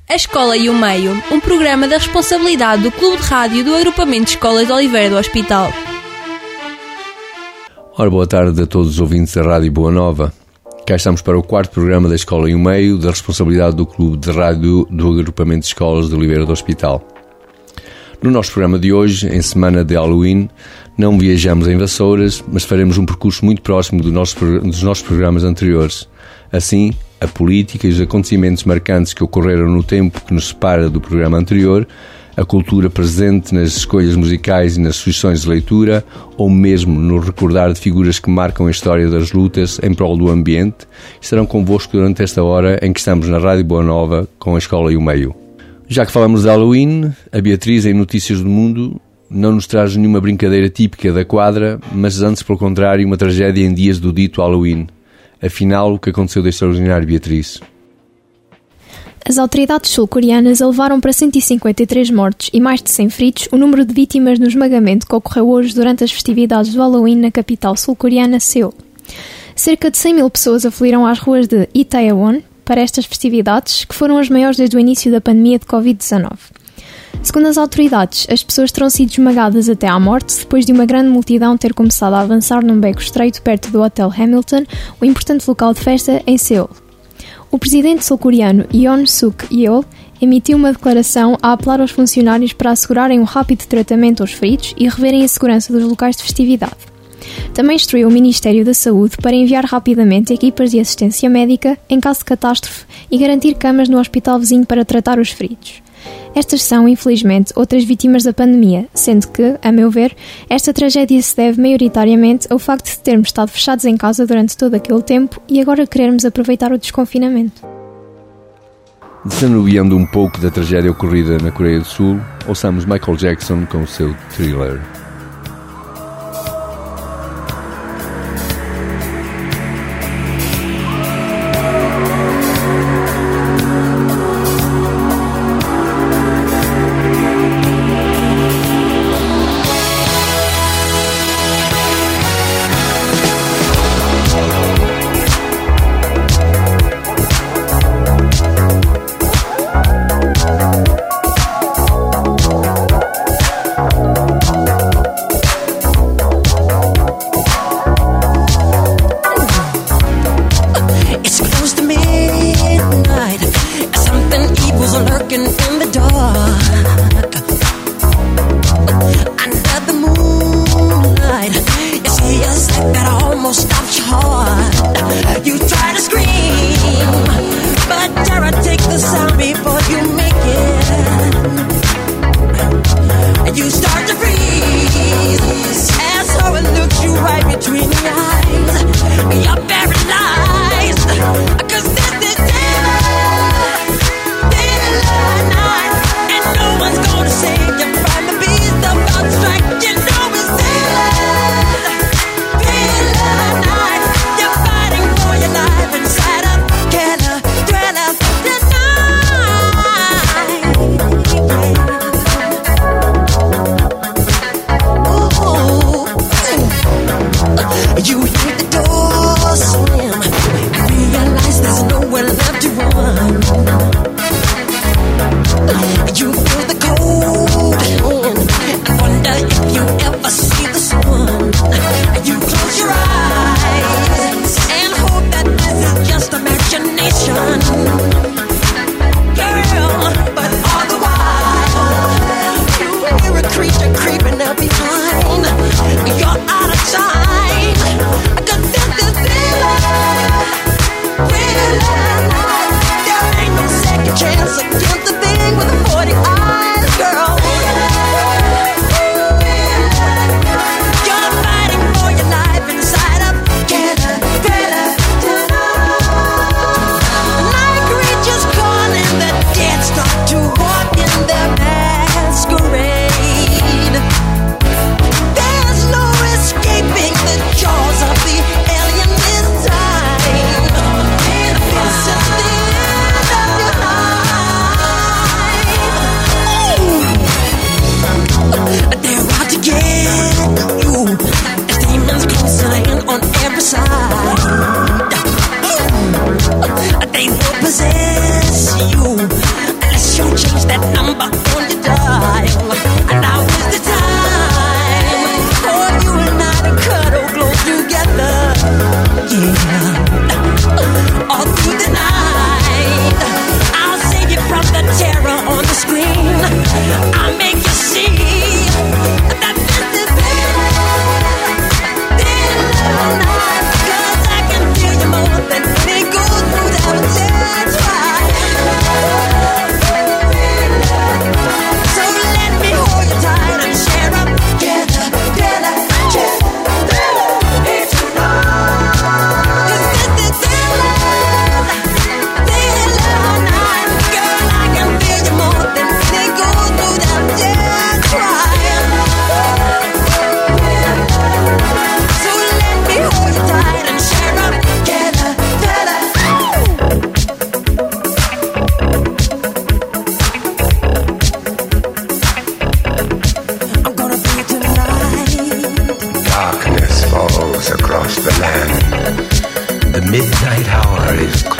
A Escola e o Meio, um programa da responsabilidade do Clube de Rádio do Agrupamento de Escolas de Oliveira do Hospital. Ora, boa tarde a todos os ouvintes da Rádio Boa Nova. Cá estamos para o quarto programa da Escola e o Meio, da responsabilidade do Clube de Rádio do Agrupamento de Escolas de Oliveira do Hospital. No nosso programa de hoje, em semana de Halloween, não viajamos em Vassouras, mas faremos um percurso muito próximo dos nossos programas anteriores. Assim, a política e os acontecimentos marcantes que ocorreram no tempo que nos separa do programa anterior, a cultura presente nas escolhas musicais e nas sugestões de leitura, ou mesmo no recordar de figuras que marcam a história das lutas em prol do ambiente, estarão convosco durante esta hora em que estamos na Rádio Boa Nova com a Escola e o Meio. Já que falamos de Halloween, a Beatriz, em Notícias do Mundo, não nos traz nenhuma brincadeira típica da quadra, mas antes, pelo contrário, uma tragédia em dias do dito Halloween. Afinal, o que aconteceu de extraordinário, Beatriz? As autoridades sul-coreanas elevaram para 153 mortos e mais de 100 feridos o número de vítimas no esmagamento que ocorreu hoje durante as festividades do Halloween na capital sul-coreana, Seul. Cerca de 100 mil pessoas afluíram às ruas de Itaewon para estas festividades, que foram as maiores desde o início da pandemia de Covid-19. Segundo as autoridades, as pessoas terão sido esmagadas até à morte depois de uma grande multidão ter começado a avançar num beco estreito perto do Hotel Hamilton, um importante local de festa em Seul. O presidente sul-coreano Yoon Suk-yeol emitiu uma declaração a apelar aos funcionários para assegurarem um rápido tratamento aos feridos e reverem a segurança dos locais de festividade. Também instruiu o Ministério da Saúde para enviar rapidamente equipas de assistência médica em caso de catástrofe e garantir camas no hospital vizinho para tratar os feridos. Estas são, infelizmente, outras vítimas da pandemia, sendo que, a meu ver, esta tragédia se deve maioritariamente ao facto de termos estado fechados em casa durante todo aquele tempo e agora querermos aproveitar o desconfinamento. Desanuviando um pouco da tragédia ocorrida na Coreia do Sul, ouçamos Michael Jackson com o seu Thriller.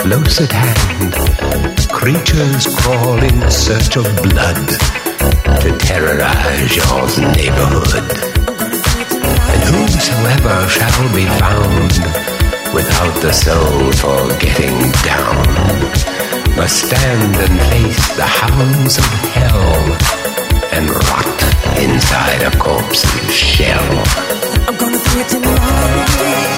close at hand, creatures crawl in search of blood to terrorize your neighborhood. And whosoever shall be found without the soul for getting down must stand and face the hounds of hell and rot inside a corpse's shell. I'm gonna do it tonight.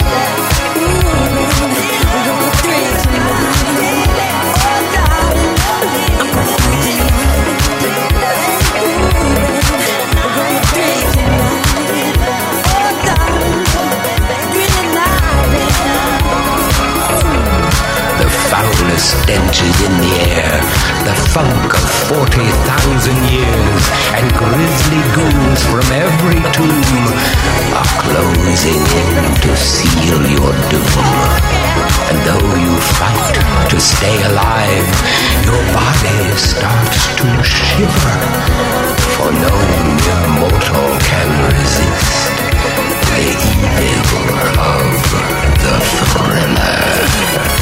Stench is in the air, the funk of 40,000 years, and grisly ghouls from every tomb are closing in to seal your doom. And though you fight to stay alive, your body starts to shiver, for no mere mortal can resist the evil of the thriller.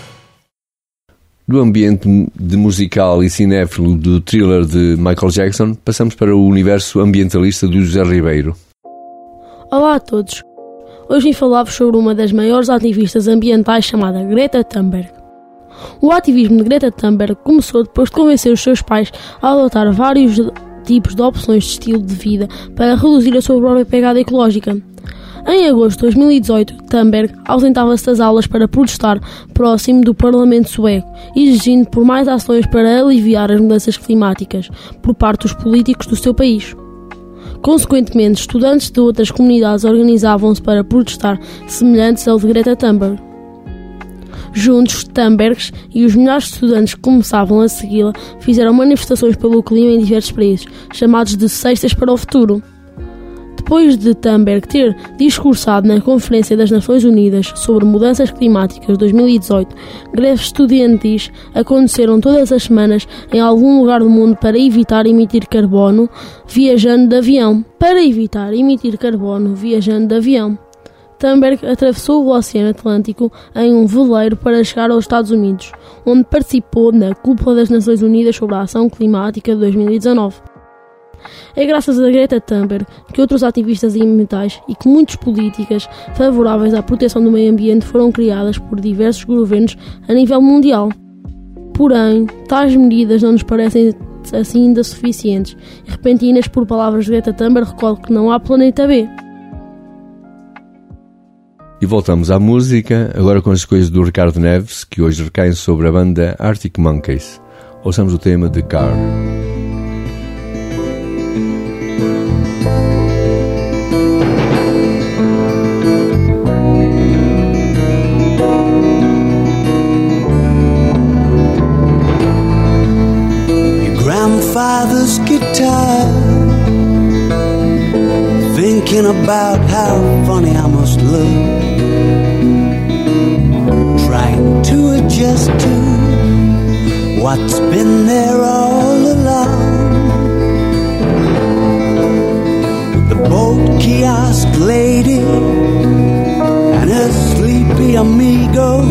Do ambiente de musical e cinéfilo do thriller de Michael Jackson, passamos para o universo ambientalista do José Ribeiro. Olá a todos! Hoje vim falar-vos sobre uma das maiores ativistas ambientais chamada Greta Thunberg. O ativismo de Greta Thunberg começou depois de convencer os seus pais a adotar vários tipos de opções de estilo de vida para reduzir a sua própria pegada ecológica. Em agosto de 2018, Thunberg ausentava-se das aulas para protestar próximo do Parlamento sueco, exigindo por mais ações para aliviar as mudanças climáticas por parte dos políticos do seu país. Consequentemente, estudantes de outras comunidades organizavam-se para protestar semelhantes ao de Greta Thunberg. Juntos, Thunberg e os milhares de estudantes que começavam a segui-la fizeram manifestações pelo clima em diversos países, chamados de Sextas para o Futuro. Depois de Thunberg ter discursado na Conferência das Nações Unidas sobre Mudanças Climáticas de 2018, greves estudantis aconteceram todas as semanas em algum lugar do mundo para evitar emitir carbono viajando de avião. Thunberg atravessou o Oceano Atlântico em um veleiro para chegar aos Estados Unidos, onde participou na Cúpula das Nações Unidas sobre a Ação Climática de 2019. É graças a Greta Thunberg que outros ativistas ambientais e que muitas políticas favoráveis à proteção do meio ambiente foram criadas por diversos governos a nível mundial. Porém, tais medidas não nos parecem assim ainda suficientes e repentinas, por palavras de Greta Thunberg, recordo que não há planeta B. E voltamos à música, agora com as escolhas do Ricardo Neves, que hoje recaem sobre a banda Arctic Monkeys. Ouçamos o tema The Car. Grandfather's guitar, thinking about how funny I must look, trying to adjust to what's been there all along. The boat kiosk lady and her sleepy amigo,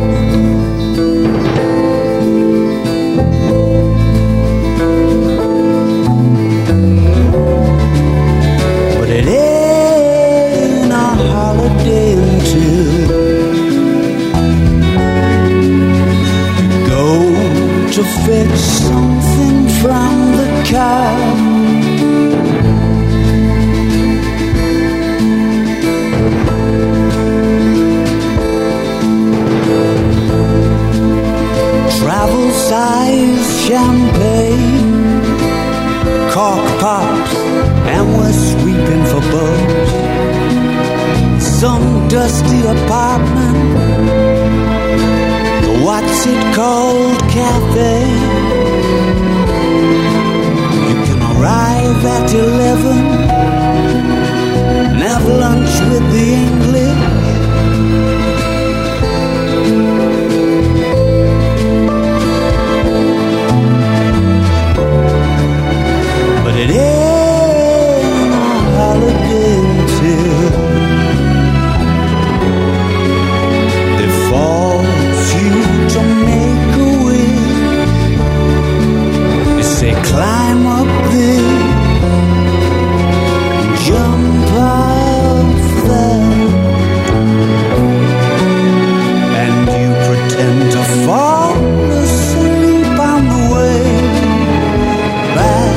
to fix something from the car. Travel size champagne, cork pops, and we're sweeping for bugs. Some dusty apartment, what's it called, cafe? You can arrive at 11 and have lunch with the English. But it ain't a holiday until they force you to climb up there, jump off there, and you pretend to fall asleep on the way back.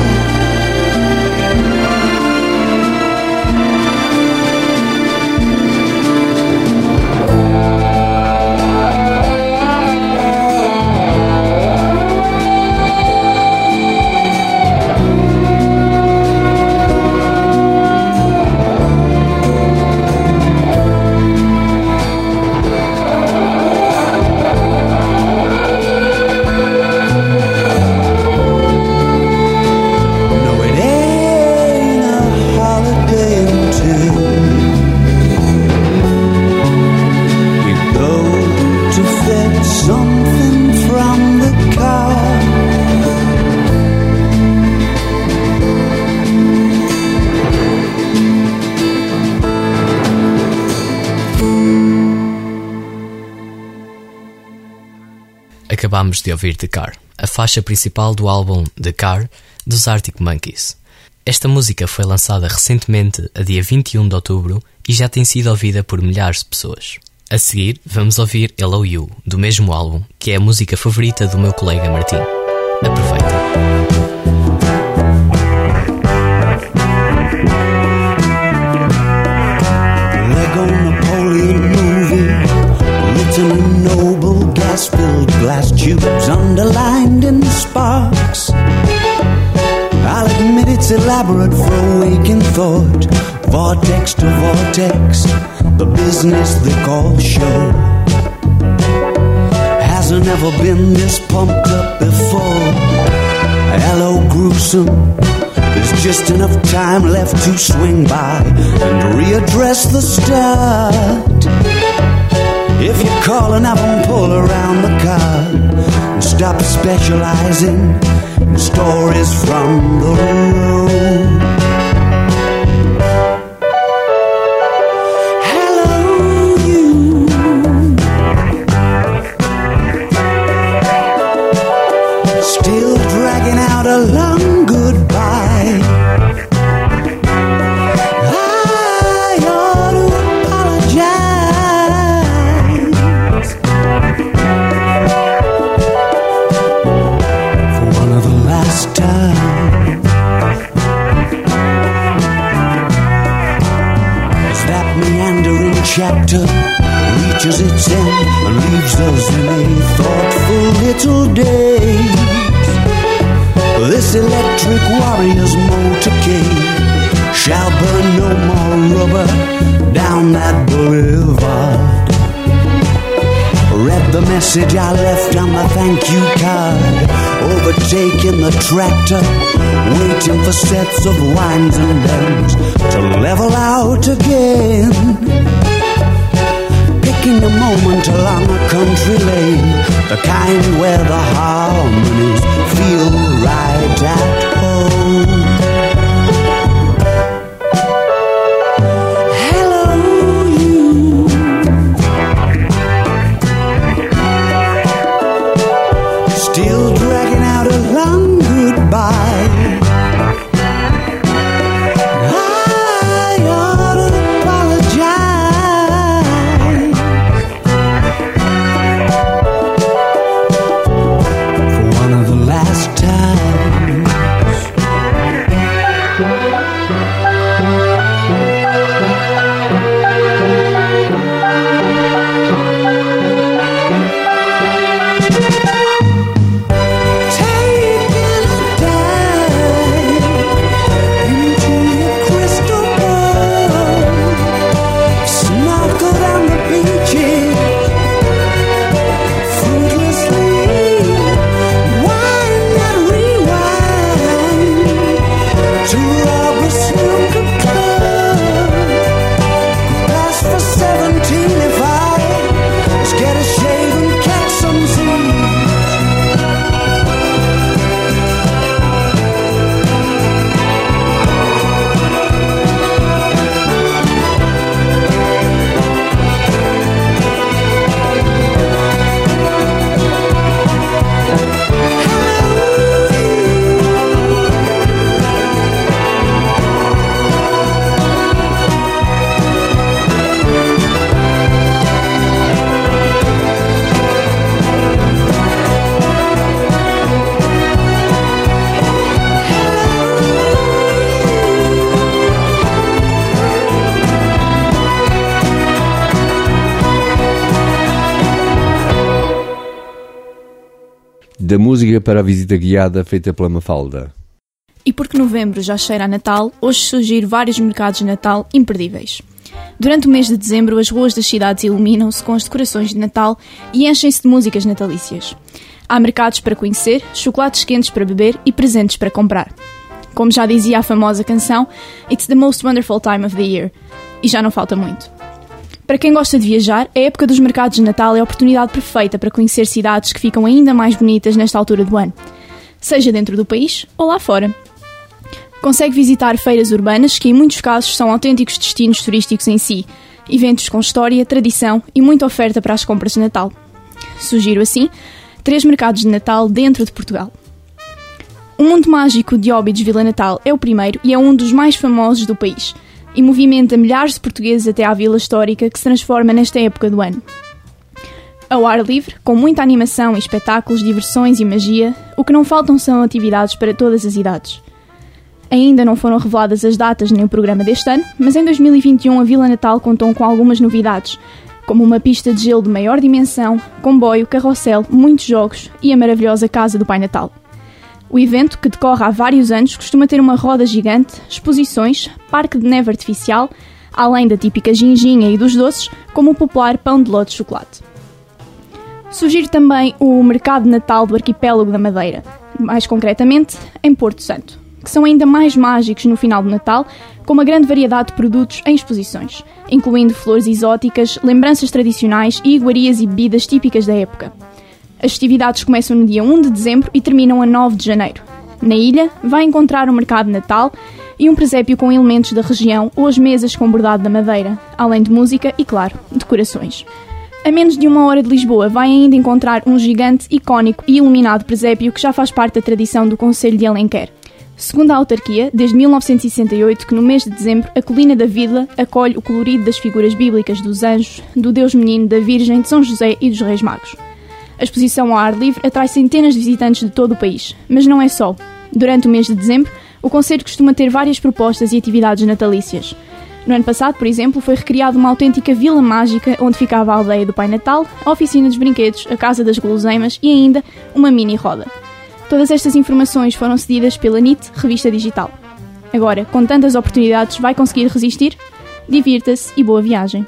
Acabámos de ouvir The Car, a faixa principal do álbum The Car, dos Arctic Monkeys. Esta música foi lançada recentemente, a dia 21 de outubro, e já tem sido ouvida por milhares de pessoas. A seguir, vamos ouvir Hello You, do mesmo álbum, que é a música favorita do meu colega Martim. Aproveita! Noble gas-filled glass tubes underlined in sparks. I'll admit it's elaborate for waking thought. Vortex to vortex, the business they call show hasn't ever been this pumped up before. Hello gruesome, there's just enough time left to swing by and readdress the start. If you call and have them pull around the car and stop specializing in stories from the road. Hello, you. Still dragging out a long goodbye. I ought to apologize time. As that meandering chapter reaches its end and leaves us in a thoughtful little daze, this electric warrior's motorcade shall burn no more rubber down that boulevard. Read the message I left on the thank you card, overtaking the tractor, waiting for sets of winds and bends to level out again. Picking a moment along a country lane, the kind where the harmonies feel right at home. Still dragging out a long goodbye. I ought to apologize for one of the last times. Fruitlessly, wind and rewind. da música para a visita guiada feita pela Mafalda. E porque novembro já cheira a Natal, hoje sugiro vários mercados de Natal imperdíveis. Durante o mês de dezembro, as ruas das cidades iluminam-se com as decorações de Natal e enchem-se de músicas natalícias. Há mercados para conhecer, chocolates quentes para beber e presentes para comprar. Como já dizia a famosa canção, "It's the most wonderful time of the year", e já não falta muito. Para quem gosta de viajar, a época dos mercados de Natal é a oportunidade perfeita para conhecer cidades que ficam ainda mais bonitas nesta altura do ano, seja dentro do país ou lá fora. Consegue visitar feiras urbanas que, em muitos casos, são autênticos destinos turísticos em si, eventos com história, tradição e muita oferta para as compras de Natal. Sugiro, assim, 3 mercados de Natal dentro de Portugal. O Mundo Mágico de Óbidos Vila Natal é o primeiro e é um dos mais famosos do país, e movimenta milhares de portugueses até à vila histórica que se transforma nesta época do ano. Ao ar livre, com muita animação e espetáculos, diversões e magia, o que não faltam são atividades para todas as idades. Ainda não foram reveladas as datas nem o programa deste ano, mas em 2021 a Vila Natal contou com algumas novidades, como uma pista de gelo de maior dimensão, comboio, carrossel, muitos jogos e a maravilhosa Casa do Pai Natal. O evento, que decorre há vários anos, costuma ter uma roda gigante, exposições, parque de neve artificial, além da típica ginginha e dos doces, como o popular pão de ló de chocolate. Sugiro também o Mercado de Natal do Arquipélago da Madeira, mais concretamente em Porto Santo, que são ainda mais mágicos no final do Natal, com uma grande variedade de produtos em exposições, incluindo flores exóticas, lembranças tradicionais e iguarias e bebidas típicas da época. As festividades começam no dia 1 de dezembro e terminam a 9 de janeiro. Na ilha, vai encontrar um mercado de Natal e um presépio com elementos da região ou as mesas com bordado da madeira, além de música e, claro, decorações. A menos de 1 hora de Lisboa, vai ainda encontrar um gigante, icónico e iluminado presépio que já faz parte da tradição do Concelho de Alenquer. Segundo a autarquia, desde 1968 que no mês de dezembro a colina da Vila acolhe o colorido das figuras bíblicas dos anjos, do Deus Menino, da Virgem, de São José e dos Reis Magos. A exposição ao ar livre atrai centenas de visitantes de todo o país, mas não é só. Durante o mês de dezembro, o concelho costuma ter várias propostas e atividades natalícias. No ano passado, por exemplo, foi recriada uma autêntica vila mágica onde ficava a aldeia do Pai Natal, a oficina dos brinquedos, a casa das guloseimas e ainda uma mini-roda. Todas estas informações foram cedidas pela NIT Revista Digital. Agora, com tantas oportunidades, vai conseguir resistir? Divirta-se e boa viagem!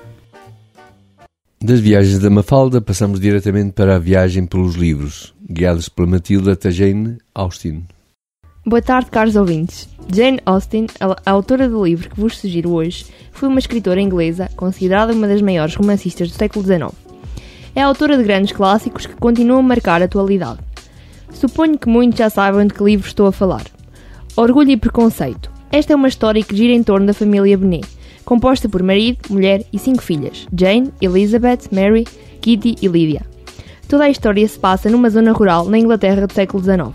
Das viagens da Mafalda, passamos diretamente para a viagem pelos livros, guiados pela Matilda até Jane Austen. Boa tarde, caros ouvintes. Jane Austen, a autora do livro que vos sugiro hoje, foi uma escritora inglesa considerada uma das maiores romancistas do século XIX. É a autora de grandes clássicos que continuam a marcar a atualidade. Suponho que muitos já saibam de que livro estou a falar. Orgulho e Preconceito. Esta é uma história que gira em torno da família Bennet, composta por marido, mulher e 5 filhas, Jane, Elizabeth, Mary, Kitty e Lydia. Toda a história se passa numa zona rural na Inglaterra do século XIX.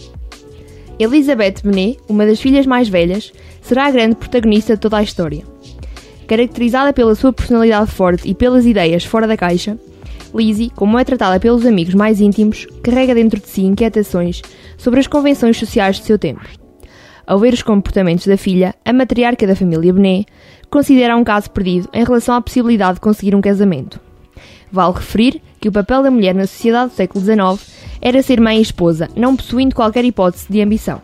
Elizabeth Bennet, uma das filhas mais velhas, será a grande protagonista de toda a história. Caracterizada pela sua personalidade forte e pelas ideias fora da caixa, Lizzie, como é tratada pelos amigos mais íntimos, carrega dentro de si inquietações sobre as convenções sociais do seu tempo. Ao ver os comportamentos da filha, a matriarca da família Bennet considera um caso perdido em relação à possibilidade de conseguir um casamento. Vale referir que o papel da mulher na sociedade do século XIX era ser mãe e esposa, não possuindo qualquer hipótese de ambição.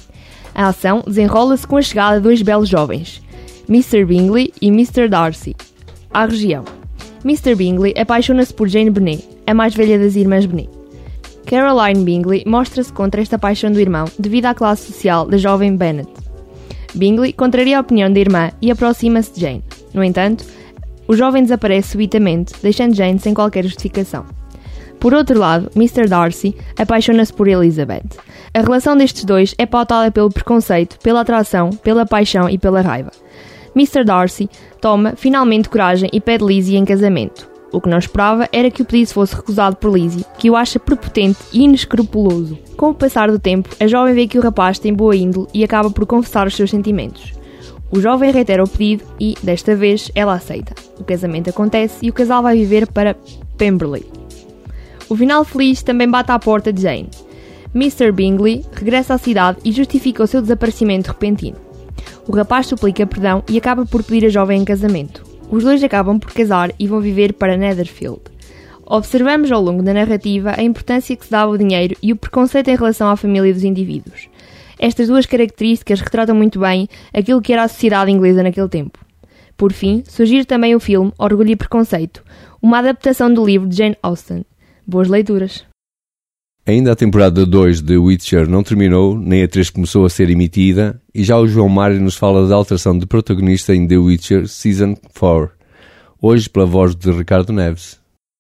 A ação desenrola-se com a chegada de 2 belos jovens, Mr. Bingley e Mr. Darcy, à região. Mr. Bingley apaixona-se por Jane Bennet, a mais velha das irmãs Bennet. Caroline Bingley mostra-se contra esta paixão do irmão devido à classe social da jovem Bennet. Bingley contraria a opinião da irmã e aproxima-se de Jane. No entanto, o jovem desaparece subitamente, deixando Jane sem qualquer justificação. Por outro lado, Mr. Darcy apaixona-se por Elizabeth. A relação destes dois é pautada pelo preconceito, pela atração, pela paixão e pela raiva. Mr. Darcy toma finalmente coragem e pede Lizzie em casamento. O que não esperava era que o pedido fosse recusado por Lizzie, que o acha prepotente e inescrupuloso. Com o passar do tempo, a jovem vê que o rapaz tem boa índole e acaba por confessar os seus sentimentos. O jovem reitera o pedido e, desta vez, ela aceita. O casamento acontece e o casal vai viver para Pemberley. O final feliz também bate à porta de Jane. Mr. Bingley regressa à cidade e justifica o seu desaparecimento repentino. O rapaz suplica perdão e acaba por pedir a jovem em casamento. Os dois acabam por casar e vão viver para Netherfield. Observamos ao longo da narrativa a importância que se dá ao dinheiro e o preconceito em relação à família dos indivíduos. Estas duas características retratam muito bem aquilo que era a sociedade inglesa naquele tempo. Por fim, surgir também o filme Orgulho e Preconceito, uma adaptação do livro de Jane Austen. Boas leituras! Ainda a temporada 2 de The Witcher não terminou, nem a 3 começou a ser emitida, e já o João Mário nos fala da alteração de protagonista em The Witcher Season 4, hoje pela voz de Ricardo Neves.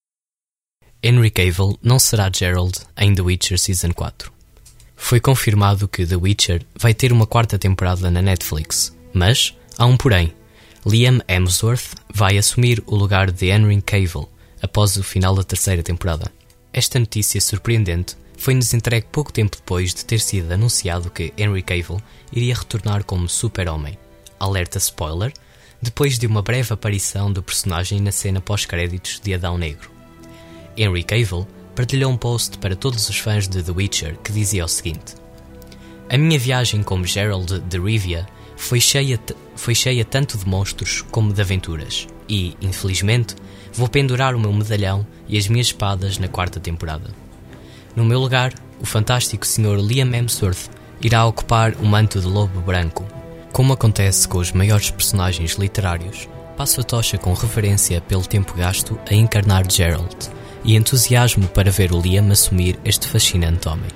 Henry Cavill não será Geralt em The Witcher Season 4. Foi confirmado que The Witcher vai ter uma 4ª temporada na Netflix, mas há um porém. Liam Hemsworth vai assumir o lugar de Henry Cavill após o final da 3ª temporada. Esta notícia surpreendente foi-nos entregue pouco tempo depois de ter sido anunciado que Henry Cavill iria retornar como Super-Homem. Alerta spoiler, depois de uma breve aparição do personagem na cena pós-créditos de Adão Negro. Henry Cavill partilhou um post para todos os fãs de The Witcher que dizia o seguinte: "A minha viagem como Geralt de Rivia foi cheia tanto de monstros como de aventuras e, infelizmente, vou pendurar o meu medalhão e as minhas espadas na 4ª temporada. No meu lugar, o fantástico Sr. Liam Hemsworth irá ocupar o manto de Lobo Branco. Como acontece com os maiores personagens literários, passo a tocha com reverência pelo tempo gasto a encarnar Geralt e entusiasmo para ver o Liam assumir este fascinante homem.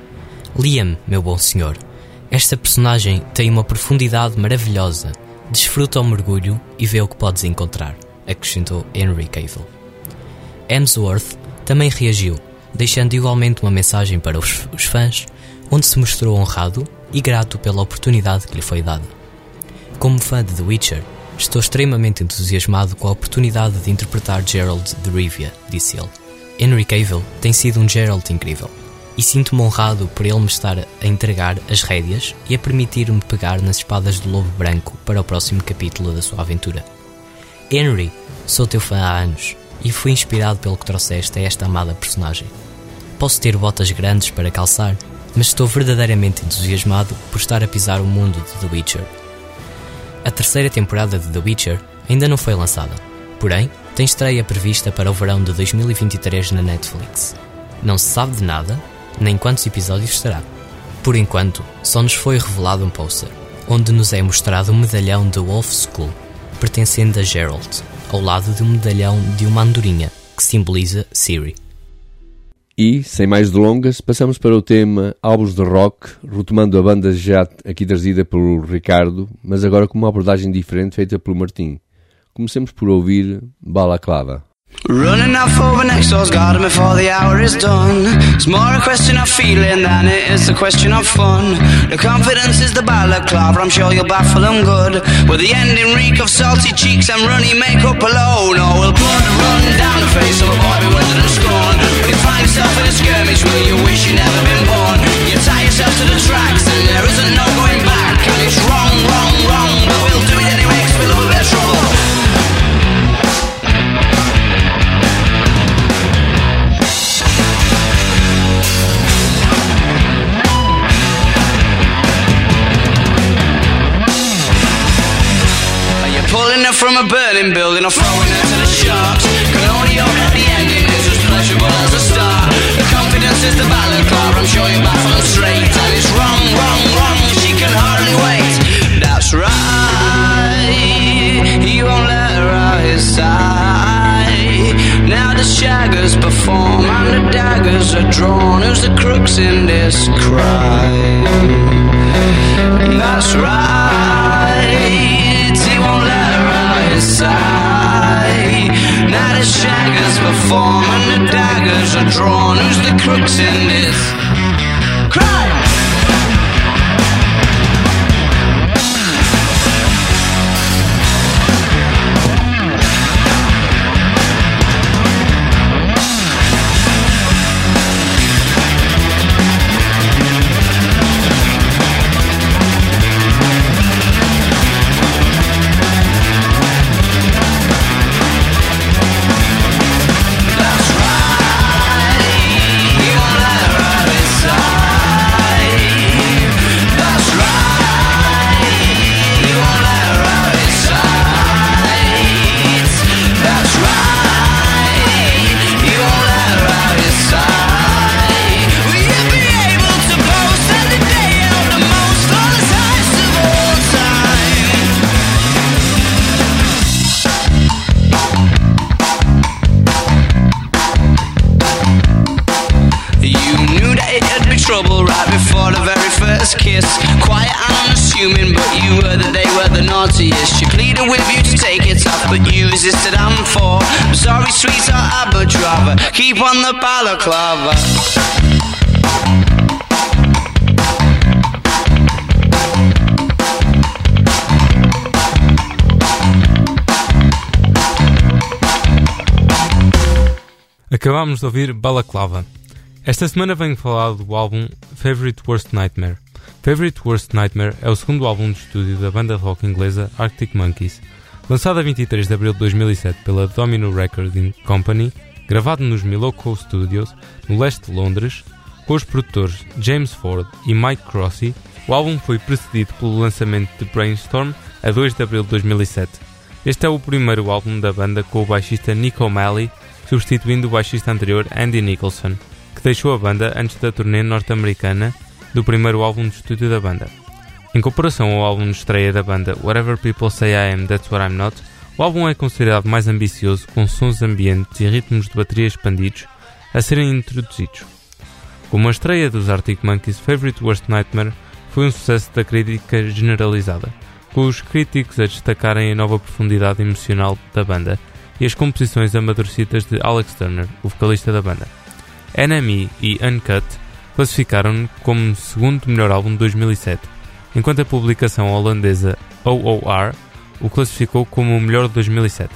Liam, meu bom senhor, esta personagem tem uma profundidade maravilhosa. Desfruta o mergulho e vê o que podes encontrar", acrescentou Henry Cavill. Hemsworth também reagiu, deixando igualmente uma mensagem para os fãs, onde se mostrou honrado e grato pela oportunidade que lhe foi dada. "Como fã de The Witcher, estou extremamente entusiasmado com a oportunidade de interpretar Geralt de Rivia", disse ele. "Henry Cavill tem sido um Geralt incrível, e sinto-me honrado por ele me estar a entregar as rédeas e a permitir-me pegar nas espadas do Lobo Branco para o próximo capítulo da sua aventura. Henry, sou teu fã há anos e fui inspirado pelo que trouxeste a esta amada personagem. Posso ter botas grandes para calçar, mas estou verdadeiramente entusiasmado por estar a pisar o mundo de The Witcher." A 3ª temporada de The Witcher ainda não foi lançada, porém tem estreia prevista para o verão de 2023 na Netflix. Não se sabe de nada, nem quantos episódios será. Por enquanto, só nos foi revelado um póster, onde nos é mostrado um medalhão de Wolf Skull, pertencente a Geralt, ao lado de um medalhão de uma andorinha, que simboliza Ciri. E, sem mais delongas, passamos para o tema álbuns de rock, retomando a banda já aqui trazida pelo Ricardo, mas agora com uma abordagem diferente feita pelo Martim. Comecemos por ouvir Balaclava. Running out for the next door's garden before the hour is done. It's more a question of feeling than it is a question of fun. The confidence is the balaclava, I'm sure you'll baffle them good. With the ending reek of salty cheeks and runny makeup alone. Oh, will blood run down the face of a boy bewildered and scorned. When you find yourself in a skirmish, will you wish you'd never been born? You tie yourself to the tracks and there isn't no going back. And it's wrong, wrong, wrong, but we'll do it anyway 'cause we love a bit of trouble. Pulling her from a burning building or throwing her to the sharks. Can only hope that the ending is as pleasurable as the start. The confidence is the balaclava, I'm sure you're baffled straight. And it's wrong, wrong, wrong, she can hardly wait. That's right, he won't let her out his sight. Now the shaggers perform and the daggers are drawn. Who's the crooks in this crime? That's right, he won't let her out his sight. Now the shaggers perform and the daggers are drawn. Who's the crooks in this crime? That's right, he won't let her out his sight. fuming, but you heard that they were the naughtiest. She pleaded with you to take it off, but you resisted. I'm for. I'm sorry, sweetheart, I would rather keep on the balaclava. Acabámos de ouvir Balaclava. Esta semana venho falar do álbum Favorite Worst Nightmare. Favorite Worst Nightmare é o segundo álbum de estúdio da banda de rock inglesa Arctic Monkeys. Lançado a 23 de abril de 2007 pela Domino Recording Company, gravado nos Milwaukee Studios, no leste de Londres, com os produtores James Ford e Mike Crossy, o álbum foi precedido pelo lançamento de Brainstorm a 2 de abril de 2007. Este é o primeiro álbum da banda com o baixista Nick O'Malley, substituindo o baixista anterior Andy Nicholson, que deixou a banda antes da turnê norte-americana do primeiro álbum de estúdio da banda. Em comparação ao álbum de estreia da banda Whatever People Say I Am, That's What I'm Not, o álbum é considerado mais ambicioso, com sons ambientes e ritmos de bateria expandidos a serem introduzidos. Como a estreia dos Arctic Monkeys, Favorite Worst Nightmare foi um sucesso da crítica generalizada, com os críticos a destacarem a nova profundidade emocional da banda e as composições amadurecidas de Alex Turner, o vocalista da banda. NME e Uncut classificaram-no como segundo melhor álbum de 2007, enquanto a publicação holandesa OOR o classificou como o melhor de 2007.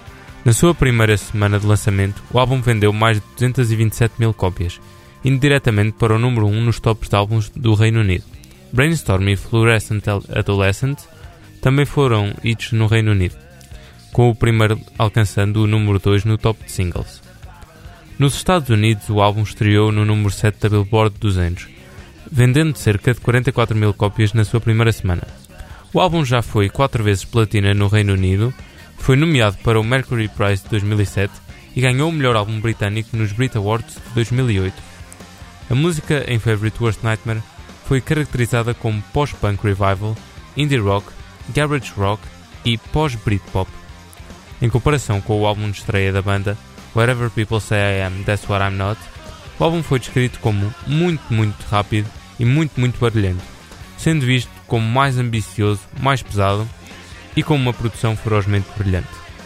Na sua primeira semana de lançamento, o álbum vendeu mais de 227 mil cópias, indo diretamente para o número 1 nos tops de álbuns do Reino Unido. Brainstorm e Fluorescent Adolescent também foram hits no Reino Unido, com o primeiro alcançando o número 2 no top de singles. Nos Estados Unidos, o álbum estreou no número 7 da Billboard 200, vendendo cerca de 44 mil cópias na sua primeira semana. O álbum já foi 4 vezes platina no Reino Unido, foi nomeado para o Mercury Prize de 2007 e ganhou o melhor álbum britânico nos Brit Awards de 2008. A música em Favorite Worst Nightmare foi caracterizada como pós-punk revival, indie rock, garage rock e pós-Britpop. Em comparação com o álbum de estreia da banda, Whatever People Say I Am, That's What I'm Not, o álbum foi descrito como muito rápido e muito barulhento, sendo visto como mais ambicioso, mais pesado e com uma produção ferozmente brilhante.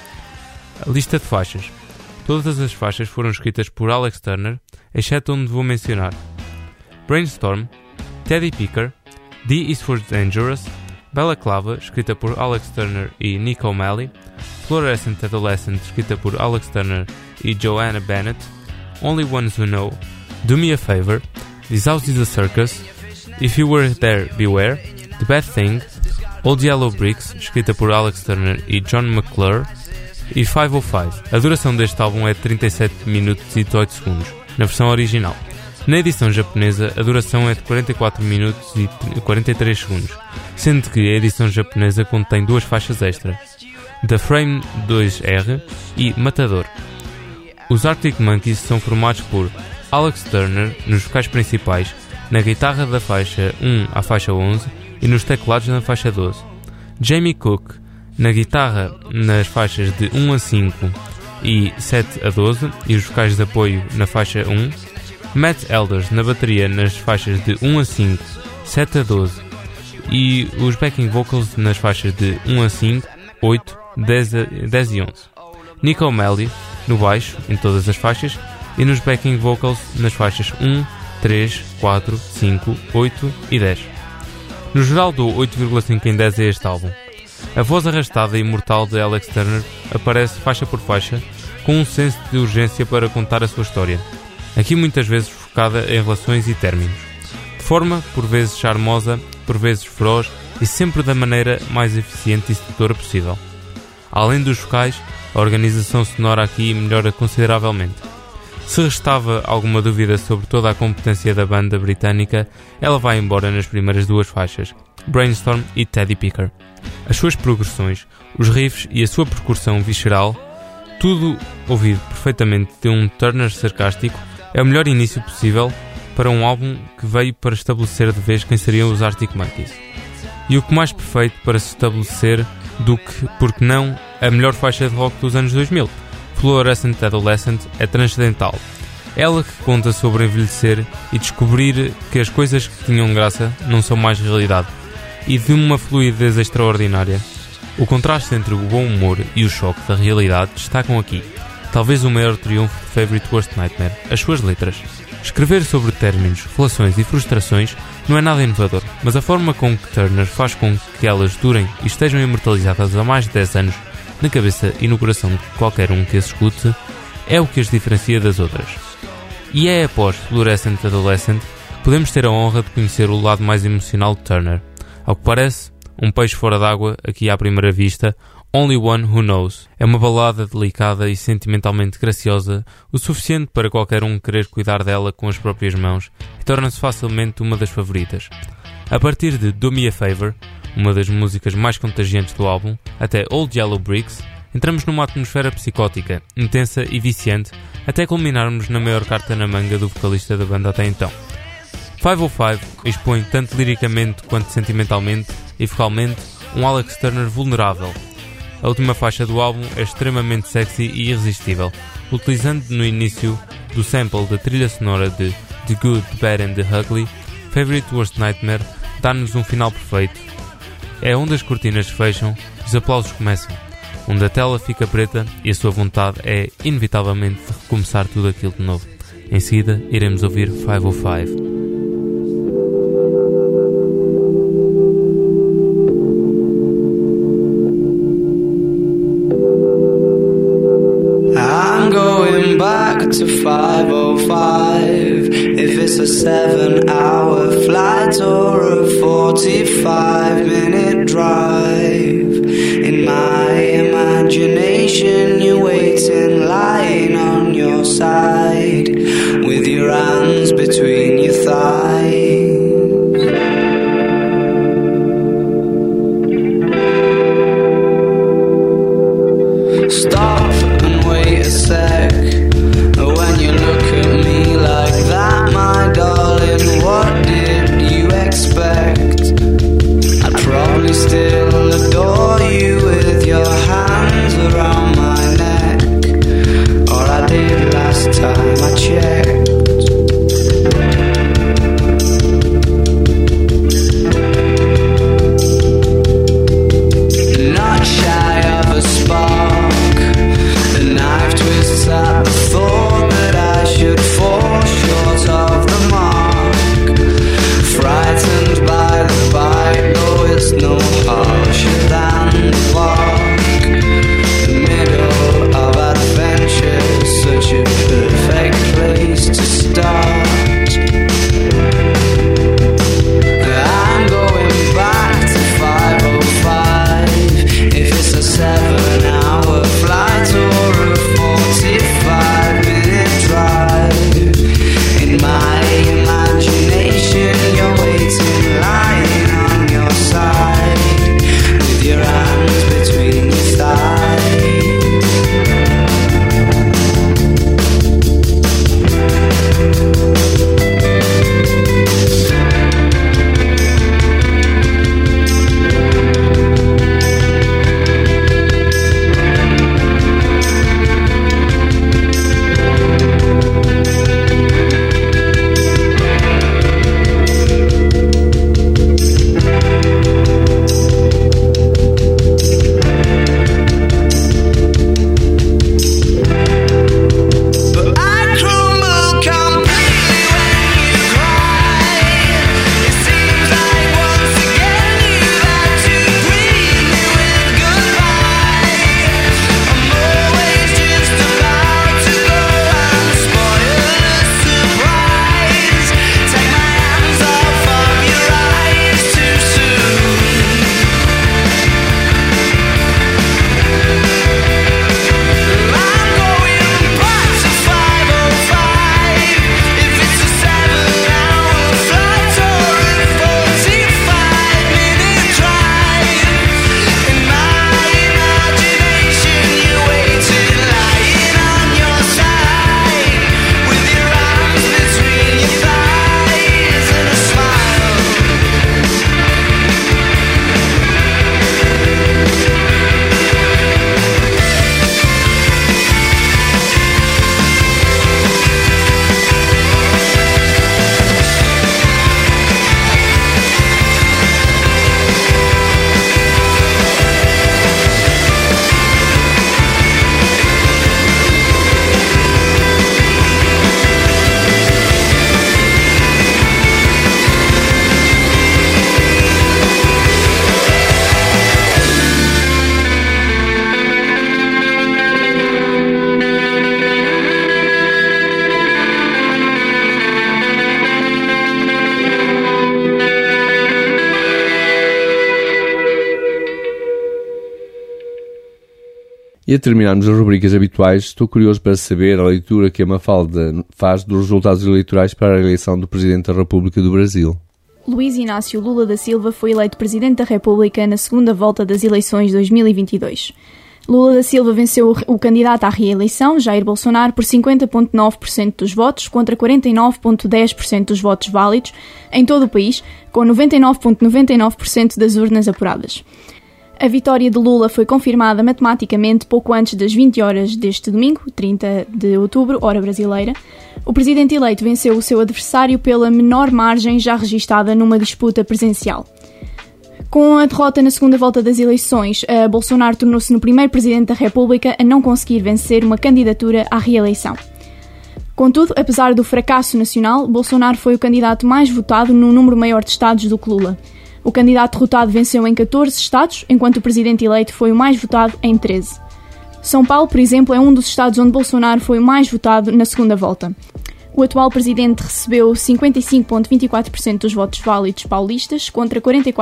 A lista de faixas. Todas as faixas foram escritas por Alex Turner, exceto onde vou mencionar Brainstorm, Teddy Picker, D is for Dangerous, Balaclava, escrita por Alex Turner e Nick O'Malley, Fluorescent Adolescent, escrita por Alex Turner e Joanna Bennett, Only Ones Who Know, Do Me a Favor, This House is a Circus, If You Were There, Beware, The Bad Thing, Old Yellow Bricks, escrita por Alex Turner e John McClure, e 505. A duração deste álbum é de 37 minutos e 18 segundos, na versão original. Na edição japonesa, a duração é de 44 minutos e 43 segundos, sendo que a edição japonesa contém 2 faixas extra, The Frame 2R e Matador. Os Arctic Monkeys são formados por Alex Turner nos vocais principais, na guitarra da faixa 1 à faixa 11 e nos teclados na faixa 12. Jamie Cook na guitarra nas faixas de 1 a 5 e 7 a 12 e os vocais de apoio na faixa 1. Matt Elders na bateria nas faixas de 1 a 5, 7 a 12 e os backing vocals nas faixas de 1 a 5, 8, 10 e 11. Nick O'Malley no baixo em todas as faixas e nos backing vocals nas faixas 1, 3, 4, 5, 8 e 10. No geral dou 8,5 em 10 a este álbum. A voz arrastada e imortal de Alex Turner aparece faixa por faixa com um senso de urgência para contar a sua história, aqui muitas vezes focada em relações e términos, de forma por vezes charmosa, por vezes feroz e sempre da maneira mais eficiente e sedutora possível. Além dos vocais, a organização sonora aqui melhora consideravelmente. Se restava alguma dúvida sobre toda a competência da banda britânica, ela vai embora nas primeiras 2 faixas, Brainstorm e Teddy Picker. As suas progressões, os riffs e a sua percussão visceral, tudo ouvido perfeitamente de um Turner sarcástico, é o melhor início possível para um álbum que veio para estabelecer de vez quem seriam os Arctic Monkeys. E o que mais perfeito para se estabelecer do que, porque não, a melhor faixa de rock dos anos 2000, Fluorescent Adolescent, é transcendental. Ela que conta sobre envelhecer e descobrir que as coisas que tinham graça não são mais realidade. e de uma fluidez extraordinária. O contraste entre o bom humor e o choque da realidade destacam aqui, talvez o maior triunfo de Favorite Worst Nightmare, as suas letras. Escrever sobre términos, relações e frustrações não é nada inovador, mas a forma com que Turner faz com que elas durem e estejam imortalizadas há mais de 10 anos na cabeça e no coração de qualquer um que as escute é o que as diferencia das outras. E é após Fluorescent Adolescent que podemos ter a honra de conhecer o lado mais emocional de Turner. Ao que parece, um peixe fora d'água, aqui à primeira vista, Only One Who Knows. É uma balada delicada e sentimentalmente graciosa, o suficiente para qualquer um querer cuidar dela com as próprias mãos e torna-se facilmente uma das favoritas. A partir de Do Me a Favor, uma das músicas mais contagiantes do álbum, até Old Yellow Bricks, entramos numa atmosfera psicótica, intensa e viciante, até culminarmos na maior carta na manga do vocalista da banda até então. 505 expõe tanto liricamente quanto sentimentalmente e vocalmente um Alex Turner vulnerável. A última faixa do álbum é extremamente sexy e irresistível, utilizando no início do sample da trilha sonora de The Good, The Bad and The Ugly, Favorite Worst Nightmare dá-nos um final perfeito. É onde as cortinas fecham e os aplausos começam, onde a tela fica preta e a sua vontade é, inevitavelmente, de recomeçar tudo aquilo de novo. Em seguida, iremos ouvir 505. Back to 505. If it's a 7-hour flight or a 45-minute drive, in my imagination you're waiting, lying on your side, with your hands between your thighs. Stop and wait a sec. When you look at me like that, my darling, what did you expect? I'd E a terminarmos as rubricas habituais, estou curioso para saber a leitura que a Mafalda faz dos resultados eleitorais para a eleição do Presidente da República do Brasil. Luís Inácio Lula da Silva foi eleito Presidente da República na segunda volta das eleições de 2022. Lula da Silva venceu o candidato à reeleição, Jair Bolsonaro, por 50,9% dos votos contra 49,10% dos votos válidos em todo o país, com 99,99% das urnas apuradas. A vitória de Lula foi confirmada matematicamente pouco antes das 20 horas deste domingo, 30 de outubro, hora brasileira. O presidente eleito venceu o seu adversário pela menor margem já registada numa disputa presencial. Com a derrota na segunda volta das eleições, Bolsonaro tornou-se no primeiro presidente da República a não conseguir vencer uma candidatura à reeleição. Contudo, apesar do fracasso nacional, Bolsonaro foi o candidato mais votado num número maior de estados do que Lula. O candidato derrotado venceu em 14 estados, enquanto o presidente eleito foi o mais votado em 13. São Paulo, por exemplo, é um dos estados onde Bolsonaro foi o mais votado na segunda volta. O atual presidente recebeu 55,24% dos votos válidos paulistas contra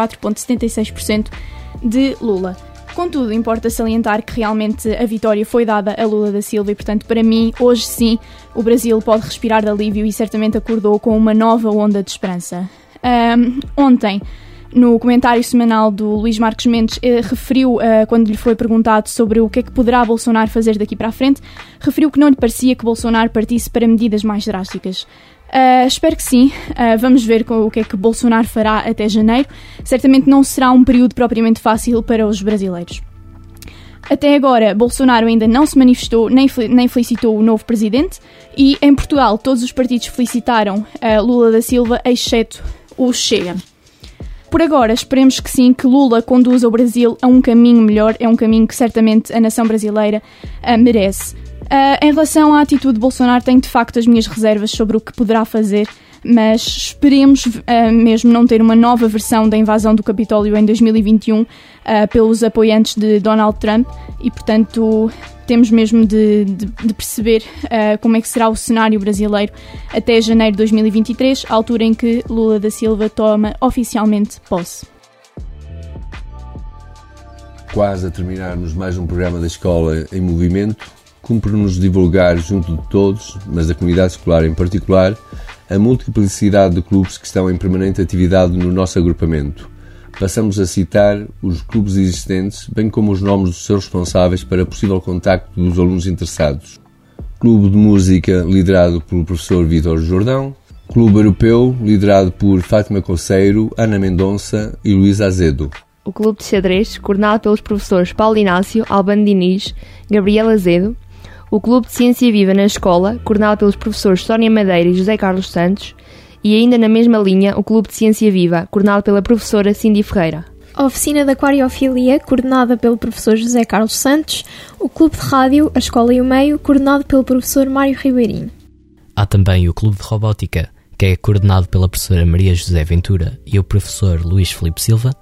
44,76% de Lula. Contudo, importa salientar que realmente a vitória foi dada a Lula da Silva e, portanto, para mim, hoje sim, o Brasil pode respirar de alívio e certamente acordou com uma nova onda de esperança. Ontem, no comentário semanal do Luís Marcos Mendes, referiu, quando lhe foi perguntado sobre o que é que poderá Bolsonaro fazer daqui para a frente, referiu que não lhe parecia que Bolsonaro partisse para medidas mais drásticas. Espero que sim. Vamos ver o que é que Bolsonaro fará até janeiro. Certamente não será um período propriamente fácil para os brasileiros. Até agora, Bolsonaro ainda não se manifestou nem felicitou o novo presidente e, em Portugal, todos os partidos felicitaram Lula da Silva, exceto o Chega. Por agora, esperemos que sim, que Lula conduza o Brasil a um caminho melhor, é um caminho que certamente a nação brasileira merece. Em relação à atitude de Bolsonaro, tenho de facto as minhas reservas sobre o que poderá fazer, mas esperemos mesmo não ter uma nova versão da invasão do Capitólio em 2021 pelos apoiantes de Donald Trump e, portanto, temos mesmo de perceber como é que será o cenário brasileiro até janeiro de 2023, a altura em que Lula da Silva toma oficialmente posse. Quase a terminarmos mais um programa da Escola em Movimento, cumpre-nos divulgar junto de todos, mas da comunidade escolar em particular, a multiplicidade de clubes que estão em permanente atividade no nosso agrupamento. Passamos a citar os clubes existentes, bem como os nomes dos seus responsáveis para possível contacto dos alunos interessados. Clube de Música, liderado pelo professor Vítor Jordão. Clube Europeu, liderado por Fátima Coceiro, Ana Mendonça e Luís Azedo. O Clube de Xadrez, coordenado pelos professores Paulo Inácio, Albano Diniz, Gabriel Azedo. O Clube de Ciência Viva na Escola, coordenado pelos professores Sónia Madeira e José Carlos Santos. E ainda na mesma linha, o Clube de Ciência Viva, coordenado pela professora Cindy Ferreira. A Oficina de Aquariofilia, coordenada pelo professor José Carlos Santos. O Clube de Rádio, a Escola e o Meio, coordenado pelo professor Mário Ribeirinho. Há também o Clube de Robótica, que é coordenado pela professora Maria José Ventura e o professor Luís Filipe Silva.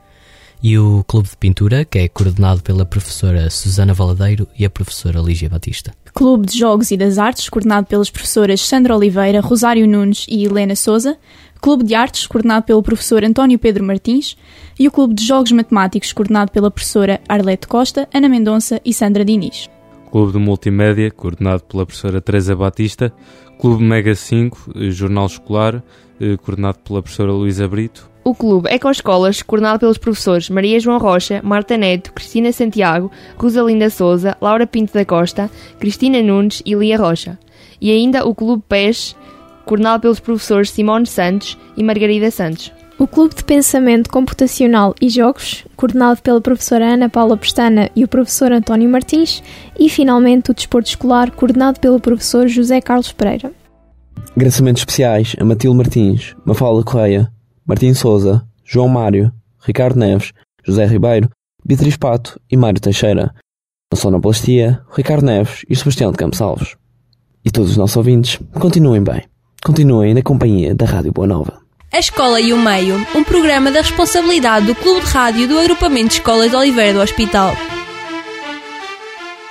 E o Clube de Pintura, que é coordenado pela professora Susana Valadeiro e a professora Lígia Batista. Clube de Jogos e das Artes, coordenado pelas professoras Sandra Oliveira, Rosário Nunes e Helena Souza. Clube de Artes, coordenado pelo professor António Pedro Martins. E o Clube de Jogos Matemáticos, coordenado pela professora Arlete Costa, Ana Mendonça e Sandra Diniz. Clube de Multimédia, coordenado pela professora Teresa Batista. Clube Mega 5, Jornal Escolar, coordenado pela professora Luísa Brito. O Clube Ecoescolas, coordenado pelos professores Maria João Rocha, Marta Neto, Cristina Santiago, Rosalinda Souza, Laura Pinto da Costa, Cristina Nunes e Lia Rocha. E ainda o Clube PES, coordenado pelos professores Simone Santos e Margarida Santos. O Clube de Pensamento Computacional e Jogos, coordenado pela professora Ana Paula Pestana e o professor António Martins. E, finalmente, o Desporto Escolar, coordenado pelo professor José Carlos Pereira. Agradecimentos especiais a Matilde Martins, Mafalda Correia, Martim Souza, João Mário, Ricardo Neves, José Ribeiro, Beatriz Pato e Mário Teixeira. Na sonoplastia, Ricardo Neves e Sebastião de Campos Alves. E todos os nossos ouvintes, continuem bem. Continuem na companhia da Rádio Boa Nova. A Escola e o Meio, um programa da responsabilidade do Clube de Rádio do Agrupamento de Escolas de Oliveira do Hospital.